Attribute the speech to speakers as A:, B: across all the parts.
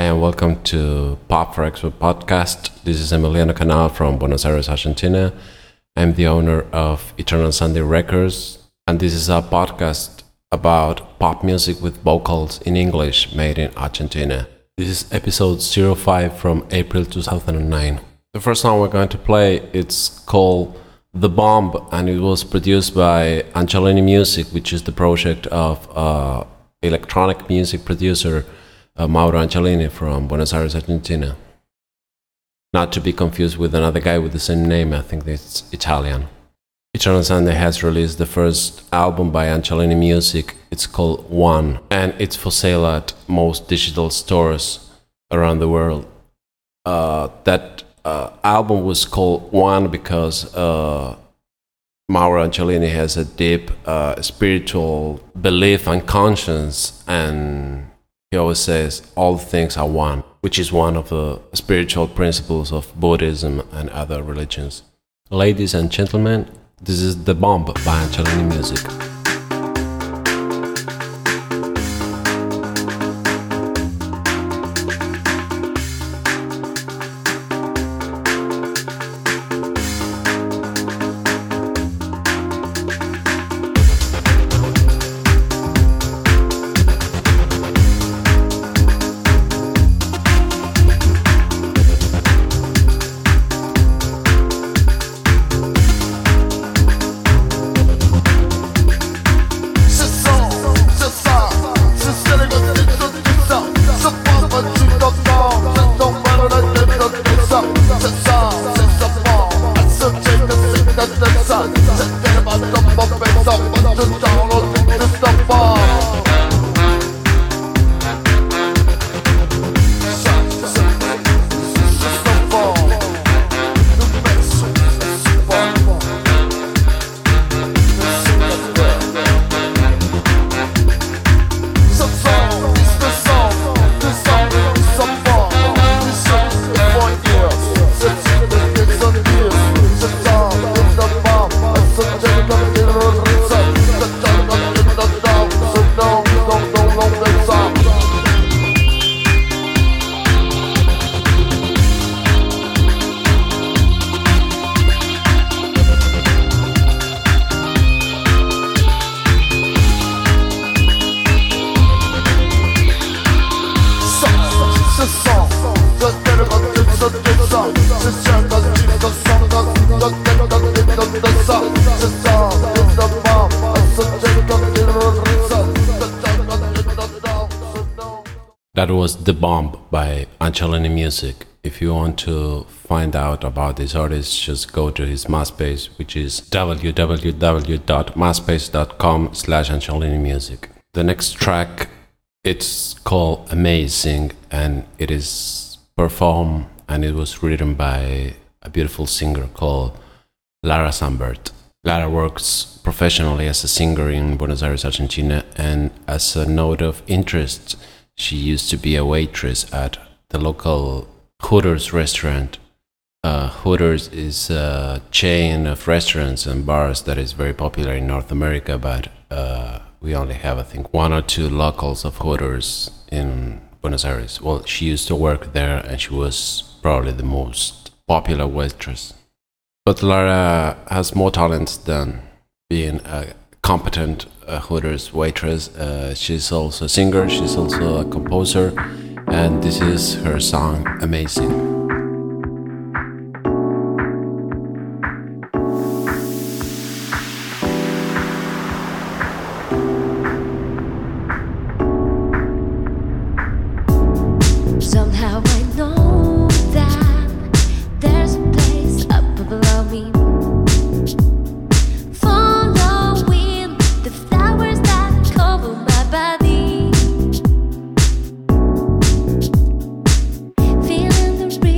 A: Hi, and welcome to Pop for Expert podcast. This is Emiliano Canal from Buenos Aires, Argentina. I'm the owner of Eternal Sunday Records, and this is a podcast about pop music with vocals in English made in Argentina. This is episode 05 from April 2009. The first song we're going to play, it's called The Bomb, and it was produced by Angelini Music, which is the project of electronic music producer Mauro Angelini from Buenos Aires, Argentina. Not to be confused with another guy with the same name, I think it's Italian. Eternal Sunday has released the first album by Angelini Music. It's called One, and it's for sale at most digital stores around the world. That album was called One because Mauro Angelini has a deep spiritual belief and conscience, and he always says all things are one, which is one of the spiritual principles of Buddhism and other religions. Ladies and gentlemen, this is The Bomb by Angelini Music. That was The Bomb by Angelini Music. If you want to find out about this artist, just go to his MySpace, which is www.myspace.com/Angelini Music. The next track, it's called Amazing, and it is performed and it was written by a beautiful singer called Lara Sambert. Lara works professionally as a singer in Buenos Aires, Argentina, and as a note of interest, she used to be a waitress at the local Hooters restaurant. Hooters is a chain of restaurants and bars that is very popular in North America, but we only have, I think, one or two locals of Hooters in Buenos Aires. Well, she used to work there, and she was probably the most popular waitress. But Lara has more talents than being a competent Hooters waitress. She's also a singer, she's also a composer, and this is her song Amazing.
B: Somehow I know that there's a place up below me, following the flowers that cover my body, feeling the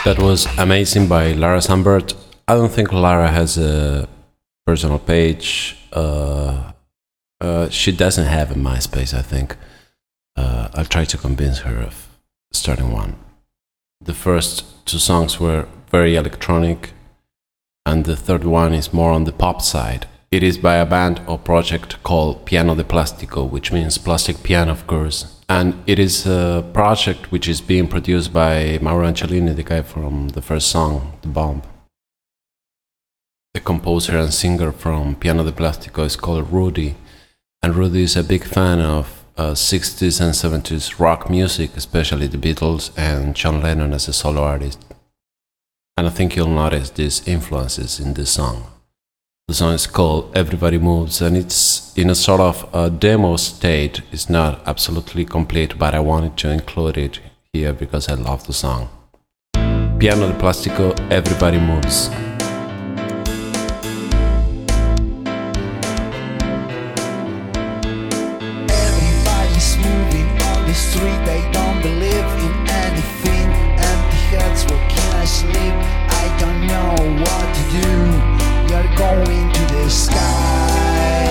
A: That was Amazing by Lara Sambert. I don't think Lara has a personal page. She doesn't have a MySpace, I think. I'll try to convince her of starting one. The first two songs were very electronic, and the third one is more on the pop side. It is by a band or project called Piano de Plastico, which means plastic piano, of course. And it is a project which is being produced by Mauro Angelini, the guy from the first song, The Bomb. The composer and singer from Piano de Plastico is called Rudy, and Rudy is a big fan of 60s and 70s rock music, especially the Beatles and John Lennon as a solo artist. And I think you'll notice these influences in this song. The song is called Everybody Moves, and it's in a sort of a demo state. It's not absolutely complete, but I wanted to include it here because I love the song. Piano de Plastico, Everybody Moves.
C: Everybody's moving on the street, they don't believe in anything. Empty heads, where can I sleep? I don't know what to do. You're going to the sky.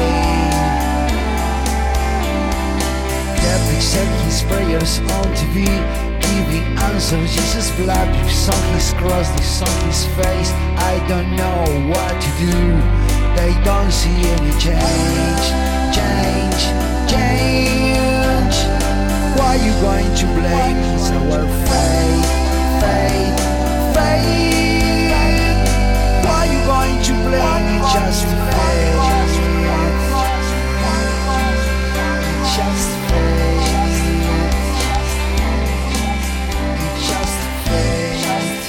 C: Catholic said his prayers on TV, giving answers. Jesus blood, he saw his cross, they saw his face. I don't know what to do. They don't see any change. Change, change. Why you going to blame? It's our fate, fate, fate. Why you going to blame? It's just fate. It's just fate. It's just fate.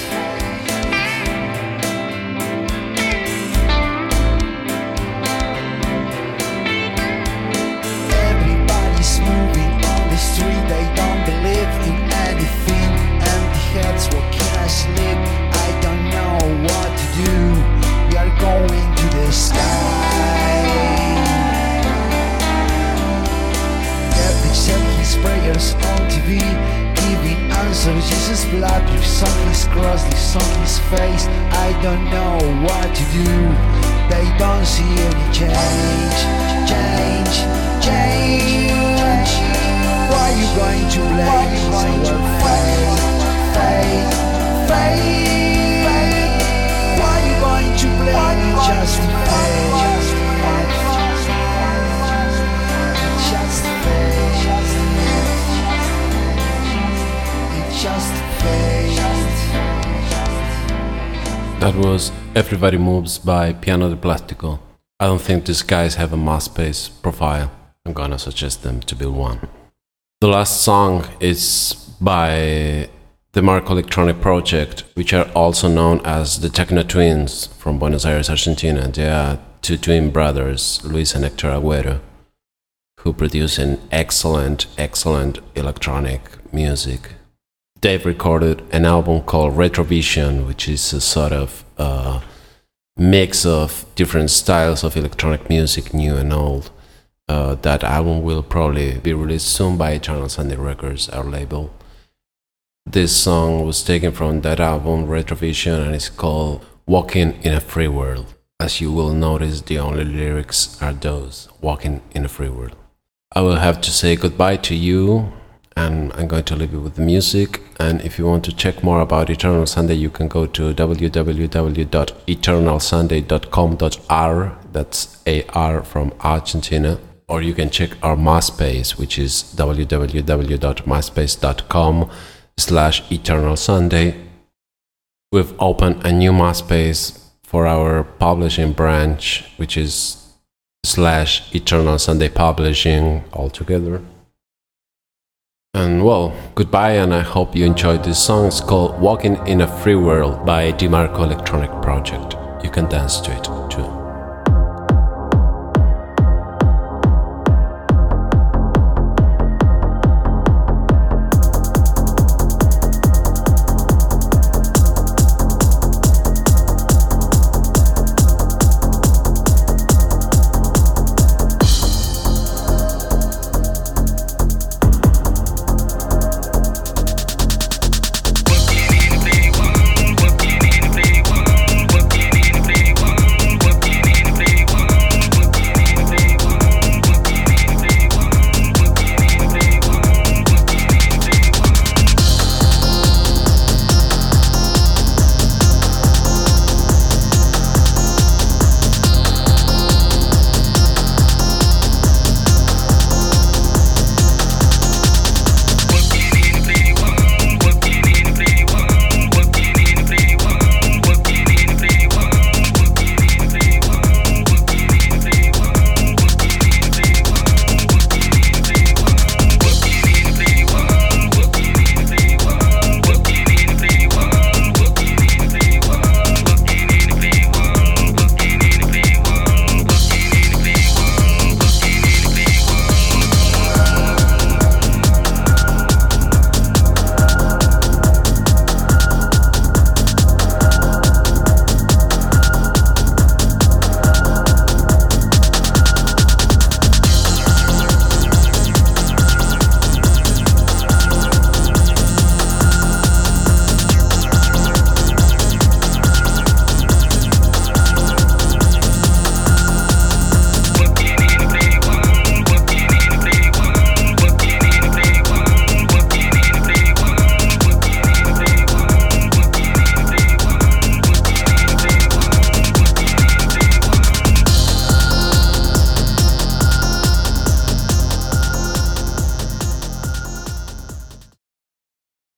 C: Everybody's moving on the street, they don't believe in anything. Empty heads, where can I sleep? I don't know what to do. We are going to the sky. Catholic said his prayers on TV, giving answers. Jesus blood, he saw his cross, they saw his face. I don't know what to do. They don't see any change. Change, change. Why you going to blame? It's our fate, fate, fate. Why you going to blame? It's just fate. It's just fate. It's just fate.
A: That was Everybody Moves by Piano de Plastico. I don't think these guys have a MySpace profile. I'm gonna suggest them to build one. The last song is by the Marco Electronic Project, which are also known as the Techno Twins from Buenos Aires, Argentina. They are two twin brothers, Luis and Hector Agüero, who produce an excellent electronic music. They've recorded an album called Retrovision, which is a sort of mix of different styles of electronic music, new and old. That album will probably be released soon by Eternal Sunday Records, our label. This song was taken from that album, Retrovision, and it's called Walking in a Free World. As you will notice, the only lyrics are those, Walking in a Free World. I will have to say goodbye to you, and I'm going to leave you with the music. And if you want to check more about Eternal Sunday, you can go to www.eternalsunday.com.ar. That's AR from Argentina. Or you can check our MySpace, which is www.myspace.com/Eternal Sunday. We've opened a new MySpace for our publishing branch, which is /Eternal Sunday Publishing altogether. And well, goodbye, and I hope you enjoyed this song. It's called Walking in a Free World by DiMarco Electronic Project. You can dance to it.